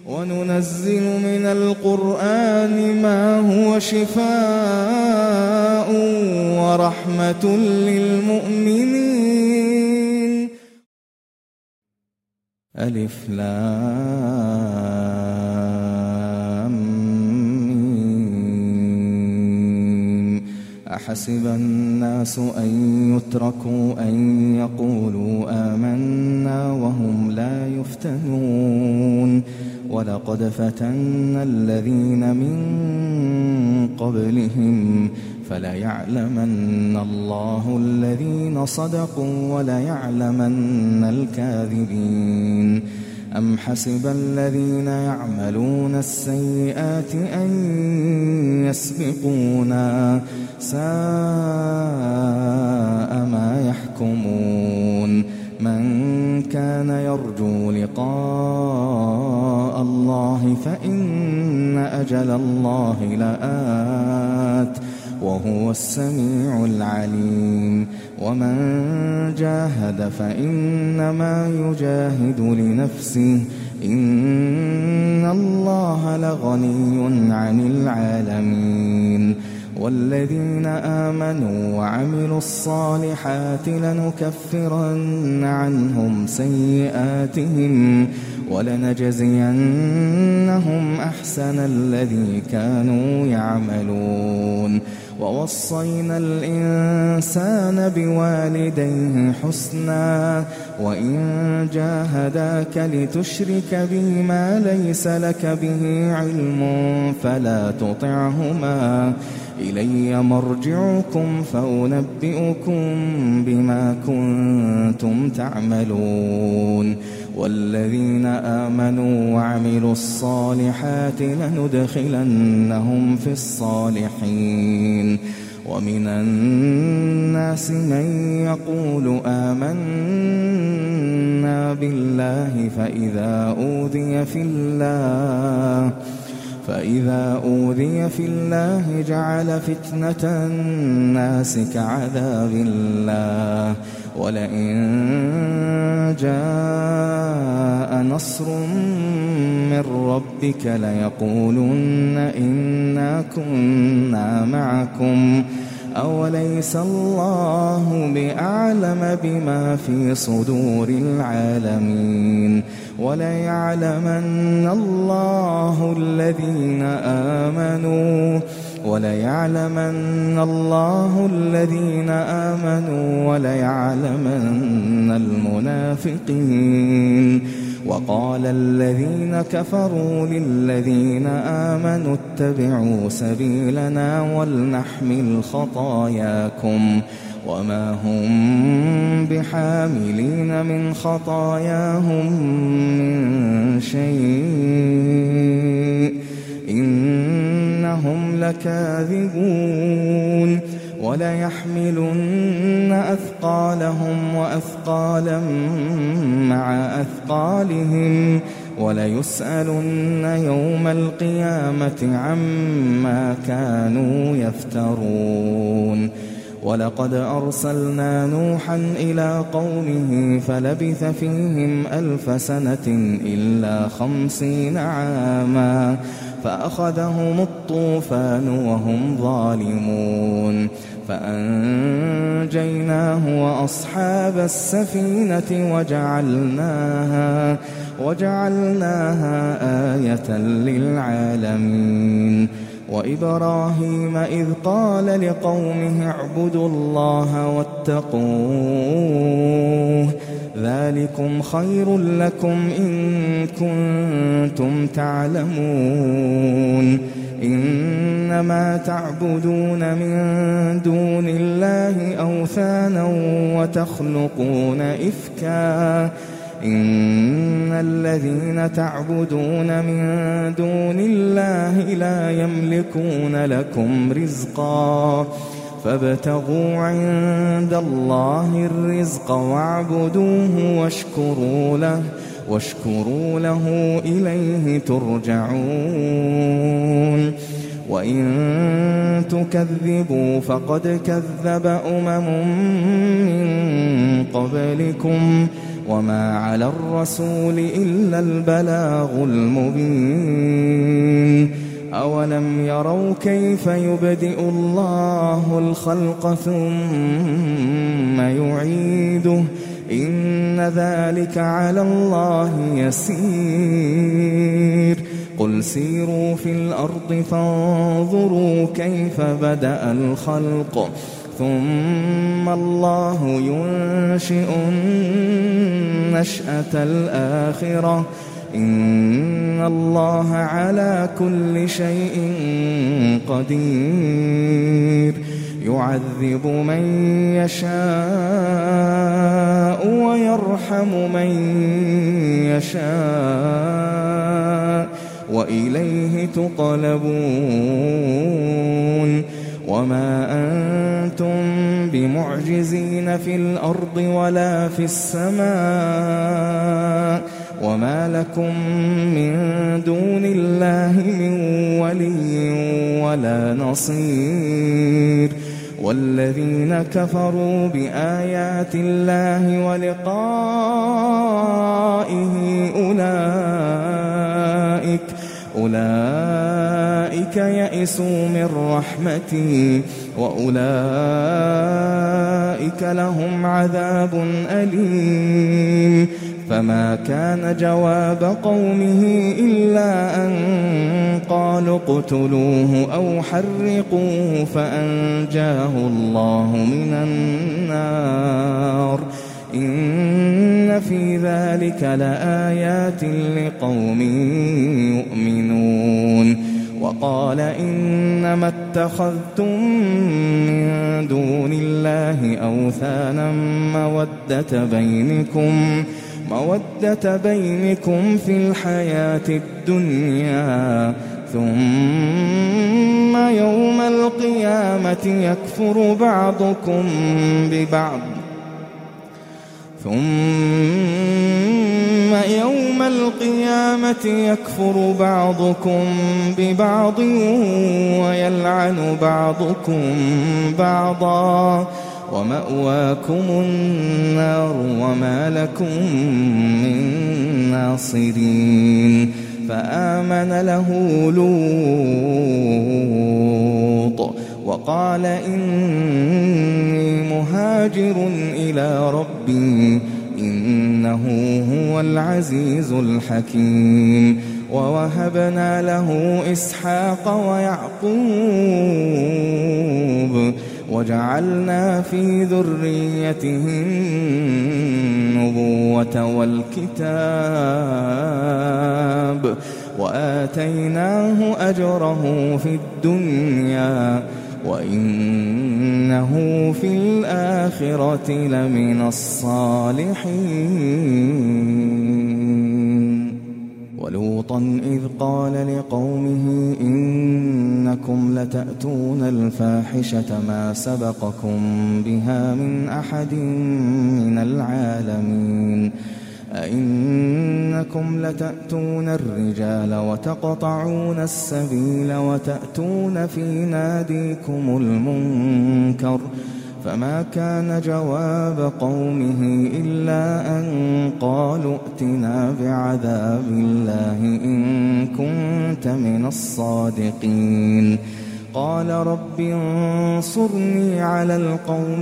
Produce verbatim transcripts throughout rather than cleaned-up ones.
وننزل من القرآن ما هو شفاء ورحمة للمؤمنين. ألف لام ميم. أحسب الناس أن يتركوا أن يقولوا آمنا وهم لا يفتنون. ولقد فتنا الذين من قبلهم فليعلمن الله الذين صدقوا وليعلمن الكاذبين. أم حسب الذين يعملون السيئات أن يسبقونا ساء ما يحكمون. من كان يرجو لقاء الله فإن أجل الله لآت وهو السميع العليم. ومن جاهد فإنما يجاهد لنفسه إن الله لغني عن العالمين. والذين آمنوا وعملوا الصالحات لنكفرن عنهم سيئاتهم ولنجزينهم أحسن الذي كانوا يعملون. ووصينا الإنسان بوالديه حسنا وإن جاهداك لتشرك بي ما ليس لك به علم فلا تطعهما إلي مرجعكم فأنبئكم بما كنتم تعملون. والذين آمنوا وعملوا الصالحات لندخلنهم في الصالحين. ومن الناس من يقول آمنا بالله فإذا أوذي في الله فإذا أوذي في الله جعل فتنة الناس كعذاب الله ولئن جاء نصر من ربك ليقولن إنا كنا معكم أوليس الله بأعلم بما في صدور العالمين. وليعلمن الله الذين آمنوا وليعلمن الله الذين آمنوا وليعلمن المنافقين. وقال الذين كفروا للذين آمنوا اتبعوا سبيلنا ولنحمل خطاياكم وما هم بحاملين من خطاياهم من شيء إنهم لكاذبون. وليحملن أثقالهم وأثقالا مع أثقالهم وليسألن يوم القيامة عما كانوا يفترون. ولقد أرسلنا نوحا إلى قومه فلبث فيهم ألف سنة إلا خمسين عاما فأخذهم الطوفان وهم ظالمون فأنجيناه وأصحاب السفينة وجعلناها وجعلناها آية للعالمين. وإبراهيم إذ قال لقومه اعبدوا الله واتقوه ذلكم خير لكم إن كنتم تعلمون. إنما تعبدون من دون الله أوثانا وتخلقون إفكا إن الذين تعبدون من دون الله لا يملكون لكم رزقا فابتغوا عند الله الرزق واعبدوه واشكروا له واشكروا له إليه ترجعون. وإن تكذبوا فقد كذب أمم من قبلكم وما على الرسول إلا البلاغ المبين أولم يروا كيف يبدئ الله الخلق ثم يعيده إن ذلك على الله يسير قل سيروا في الأرض فانظروا كيف بدأ الخلق ثم الله ينشئ النشأة الآخرة إن الله على كل شيء قدير يعذب من يشاء ويرحم من يشاء وإليه تقلبون وما أنتم بمعجزين في الأرض ولا في السماء وما لكم من دون الله من ولي ولا نصير والذين كفروا بآيات الله ولقائه أولئك أولئك يئسوا من رحمتي وأولئك لهم عذاب أليم فما كان جواب قومه إلا أن قالوا اقتلوه أو حرقوه فأنجاه الله من النار إن في ذلك لآيات لقوم يؤمنون وقال إنما اتخذتم من دون الله أوثانا مودة بينكم مودة بينكم في الحياة الدنيا ثم يوم القيامة يكفر بعضكم ببعض ثم يوم القيامة يكفر بعضكم ببعض ويلعن بعضكم بعضا ومأواكم النار وما لكم من ناصرين فآمن له لوط وقال إني مهاجر إلى ربي إنه هو العزيز الحكيم ووهبنا له إسحاق ويعقوب وجعلنا في ذريته النبوة والكتاب وآتيناه أجره في الدنيا وإنه في الآخرة لمن الصالحين ولوطا إذ قال لقومه إنكم لتأتون الفاحشة ما سبقكم بها من أحد من العالمين أئنكم لتأتون الرجال وتقطعون السبيل وتأتون في ناديكم المنكر فما كان جواب قومه إلا أن قالوا ائتنا بعذاب الله إن كنت من الصادقين قال رب انصرني على القوم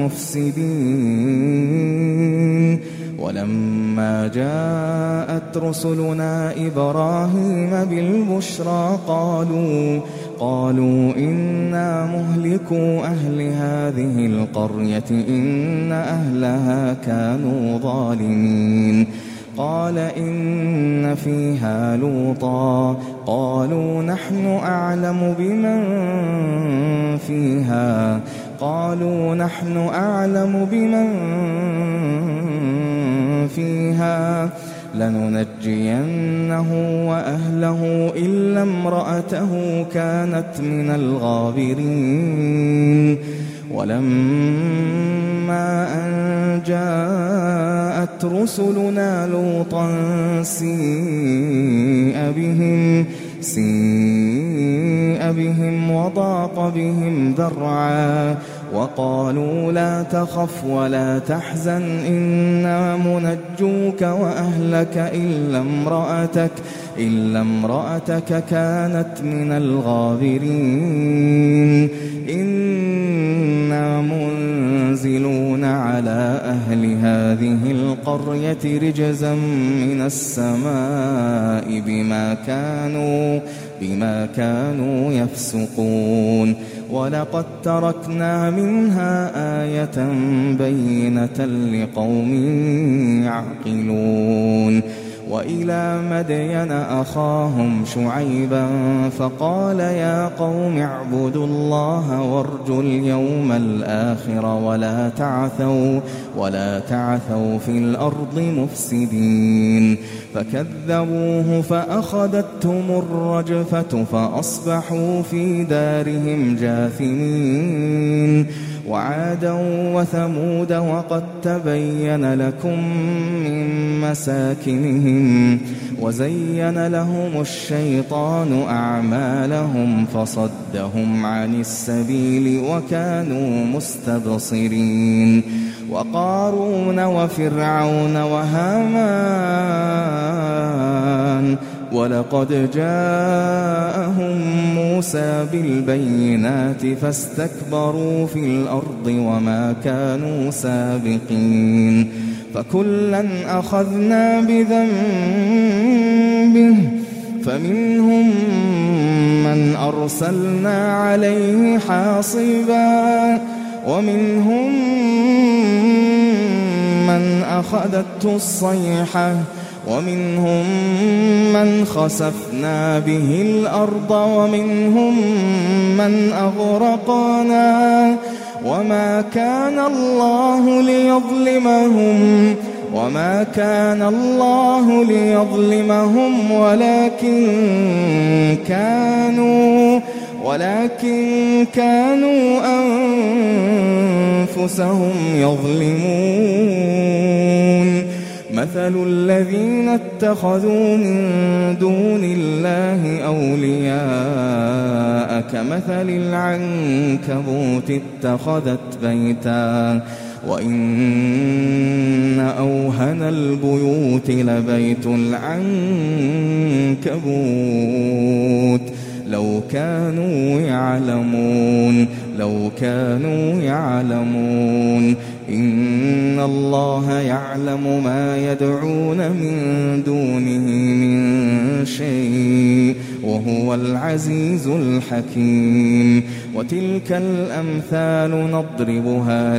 المفسدين ولما جاءت رسلنا إبراهيم بالبشرى قالوا قالوا إنا مهلكو أهل هذه القرية إن أهلها كانوا ظالمين قال إن فيها لوطا قالوا نحن أعلم بمن فيها قالوا نحن أعلم بمن فيها لننجينه وأهله إلا امرأته كانت من الغابرين ولما أن جاءت رسلنا لوطا سيء بهم سيء بهم وضاق بهم ذرعا وقالوا لا تخف ولا تحزن إنا منجوك وأهلك إلا امرأتك إلا امرأتك كانت من الغابرين إنا منزلون على أهل هذه القرية رجزا من السماء بما كانوا بما كانوا يفسقون ولقد تركنا منها آية بينة لقوم يعقلون وإلى مدين أخاهم شعيبا فقال يا قوم اعبدوا الله وارجوا اليوم الآخر ولا تعثوا ولا تعثوا في الأرض مفسدين فكذبوه فأخذتهم الرجفة فأصبحوا في دارهم جاثمين وعادا وثمود وقد تبين لكم من مساكنهم وزين لهم الشيطان أعمالهم فصدهم عن السبيل وكانوا مستبصرين وقارون وفرعون وهامان ولقد جاءهم موسى بالبينات فاستكبروا في الأرض وما كانوا سابقين فكلا أخذنا بذنبه فمنهم من أرسلنا عليه حاصبا ومنهم من أخذته الصيحة ومنهم من خسفنا به الأرض ومنهم من أغرقنا وما كان الله ليظلمهم وما كان الله ليظلمهم ولكن كانوا ولكن كانوا أنفسهم يظلمون مثل الذين اتخذوا من دون الله أولياء كمثل العنكبوت اتخذت بيتا وإن أوهن البيوت لبيت العنكبوت لو كانوا يعلمون لو كانوا يعلمون إن الله يعلم ما يدعون من دونه من شيء وهو العزيز الحكيم وتلك الأمثال نضربها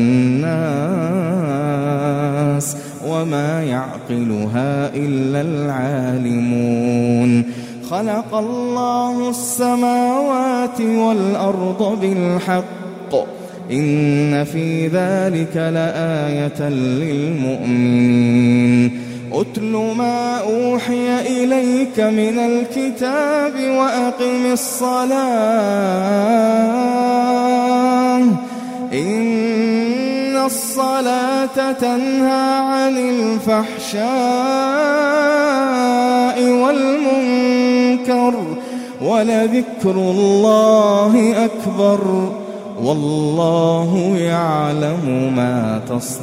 للناس وما يعقلها إلا العالمون خلق الله السماوات والأرض بالحق إن في ذلك لآية للمؤمنين أتل ما أوحي إليك من الكتاب وأقم الصلاة إن الصلاة تنهى عن الفحشاء والمنكر ولذكر الله أكبر والله يعلم ما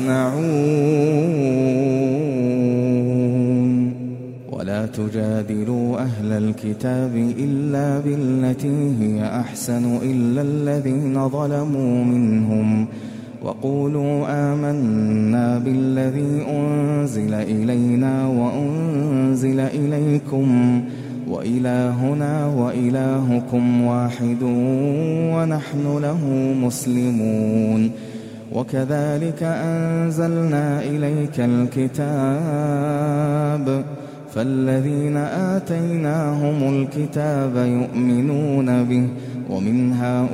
تصنعون ولا تجادلوا أهل الكتاب إلا بالتي هي أحسن إلا الذين ظلموا منهم وقولوا آمنا بالذي أنزل إلينا وأنزل إليكم وإلهنا وإلهكم واحد ونحن له مسلمون وكذلك أنزلنا إليك الكتاب فالذين آتيناهم الكتاب يؤمنون به ومن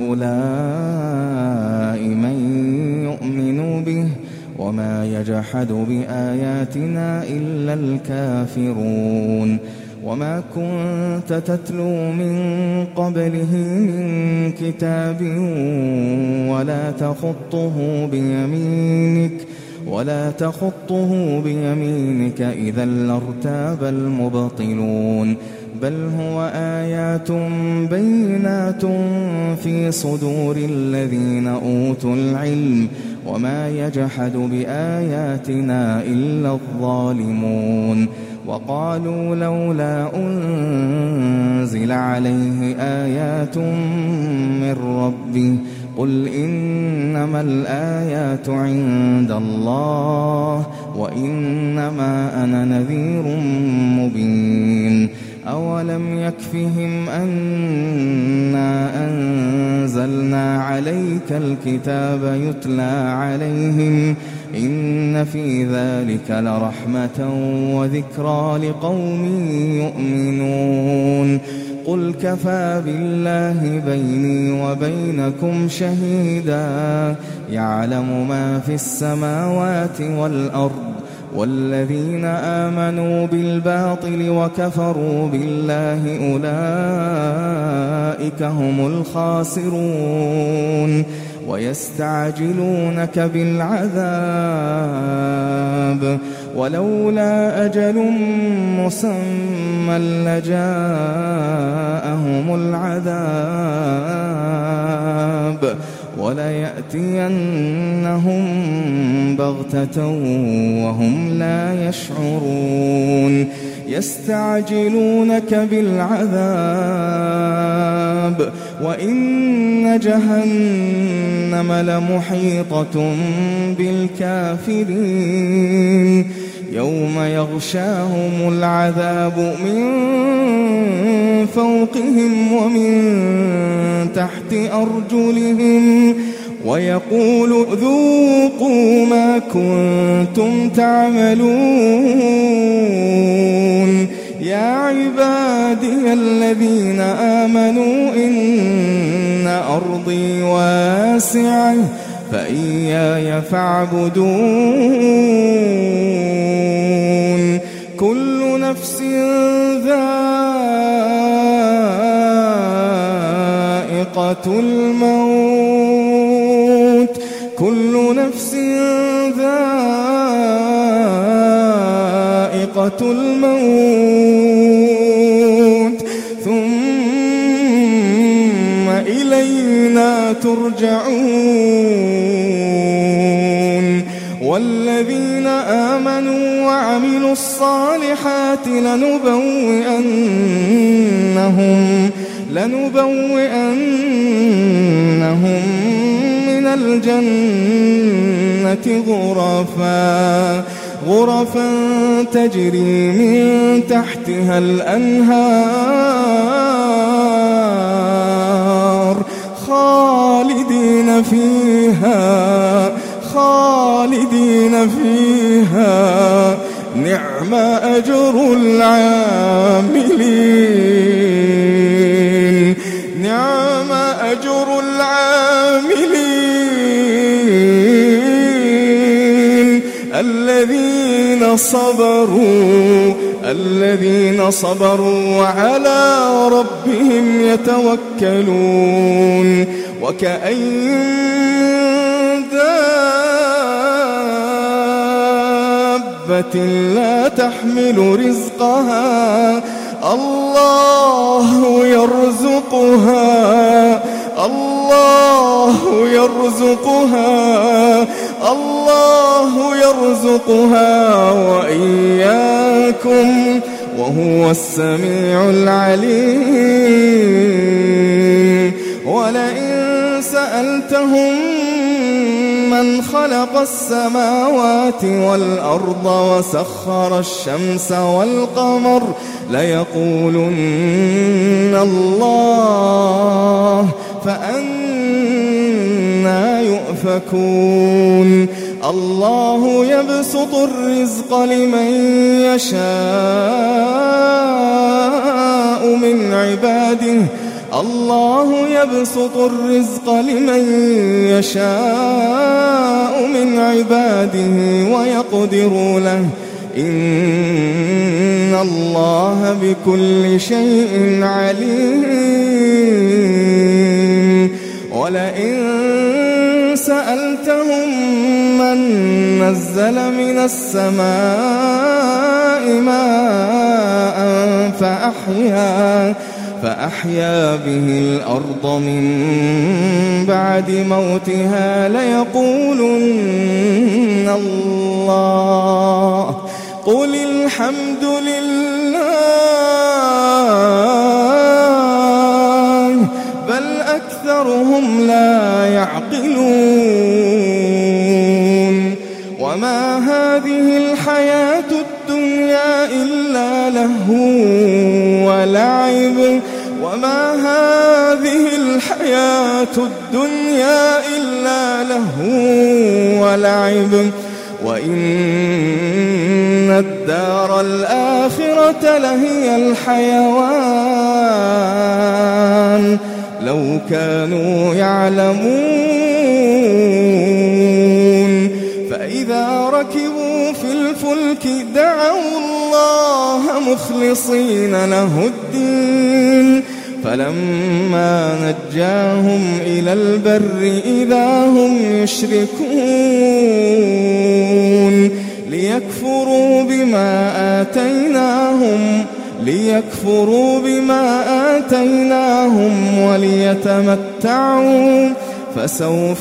هؤلاء من يؤمن به وما يجحد بآياتنا إلا الكافرون وما كنت تتلو من قبله من كتاب ولا تخطه بيمينك ولا تخطه بيمينك إذا لارتاب المبطلون بل هو آيات بينات في صدور الذين أوتوا العلم وما يجحد بآياتنا إلا الظالمون. وقالوا لولا أنزل عليه آيات من ربه قل إنما الآيات عند الله وإنما أنا نذير مبين. أولم يكفهم أنا أنزلنا عليك الكتاب يتلى عليهم إن في ذلك لرحمة وذكرى لقوم يؤمنون. قل كفى بالله بيني وبينكم شهيدا يعلم ما في السماوات والأرض والذين آمنوا بالباطل وكفروا بالله أولئك هم الخاسرون. ويستعجلونك بالعذاب ولولا أجل مسمى لجاءهم العذاب وليأتينهم بغتة وهم لا يشعرون. يستعجلونك بالعذاب وإن جهنم لمحيطة بالكافرين. يوم يغشاهم العذاب من فوقهم ومن تحت أرجلهم ويقول ذوقوا ما كنتم تعملون. يا عبادي الذين آمنوا إن أرضي واسعة فإياي فاعبدون. كل نفس ذائقة الموت كل نفس ذائقة الموت ثم إلينا ترجعون. والذين آمنوا وعملوا الصالحات لنبوئنهم لنبوئنهم من الجنة غرفا غرفا تجري من تحتها الأنهار خالدين فيها خالدين فيها نعم أجر العاملين نعم أجر العاملين الذين صبروا الذين صبروا وعلى ربهم يتوكلون. وكأين دابة لا تحمل رزقها الله يرزقها الله يرزقها الله يرزقها وإياكم وهو السميع العليم. ولئن سألتهم من خلق السماوات والأرض وسخر الشمس والقمر ليقولن الله فأنى يؤفكون. الله يبسط الرزق لمن يشاء من عباده الله يبسط الرزق لمن يشاء من عباده ويقدر له إن الله بكل شيء عليم. ولئن سألتهم من نزل من السماء ماء فأحيا فأحيا به الأرض من بعد موتها ليقولن الله قل الحمد لله بل أكثرهم لا يعقلون وما هذه الحياة الدنيا إلا لهو ولعب وما هذه الحياة الدنيا إلا لهو ولعب وإن الدار الآخرة لهي الحيوان لو كانوا يعلمون فإذا ركبوا في الفلك دعوا الله مخلصين له الدين فلما نجاهم إلى البر إذا هم يشركون ليكفروا بما آتيناهم ليكفروا بما آتيناهم وليتمتعوا فسوف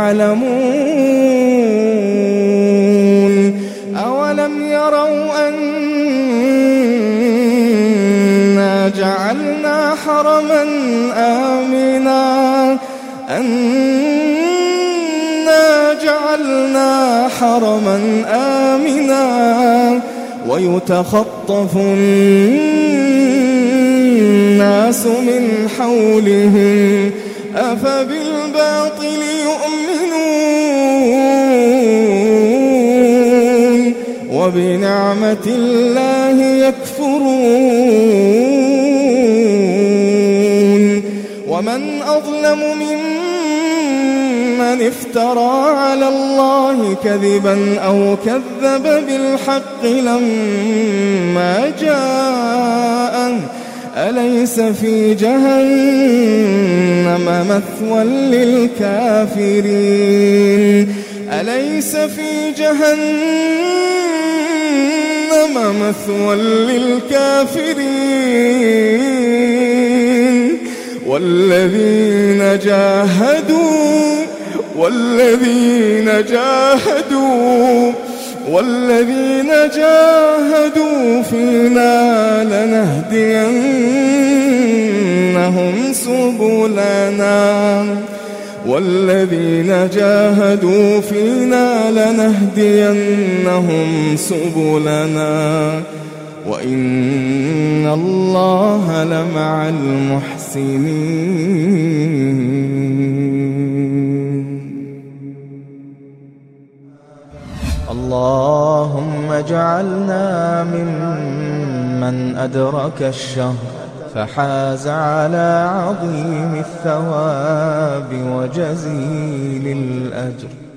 يعلمون أولم يروا أنا جعلنا حرما آمنا أنا جعلنا حرما آمنا ويتخطف الناس من حولهم أفبالباطل يؤمنون وبنعمة الله يكفرون ومن أظلم ممن افترى على الله كذبا أو كذب بالحق لما جاءه أليس في جهنم مثوى للكافرين أليس في جهنم مثوى للكافرين والذين جاهدوا والذين جاهدوا والذين جاهدوا فينا لنهدينهم سبلنا والذين جاهدوا فينا لنهدينهم سبلنا وإن الله لمع المحسنين. اللهم اجعلنا ممن أدرك الشهر فحاز على عظيم الثواب وجزيل الأجر.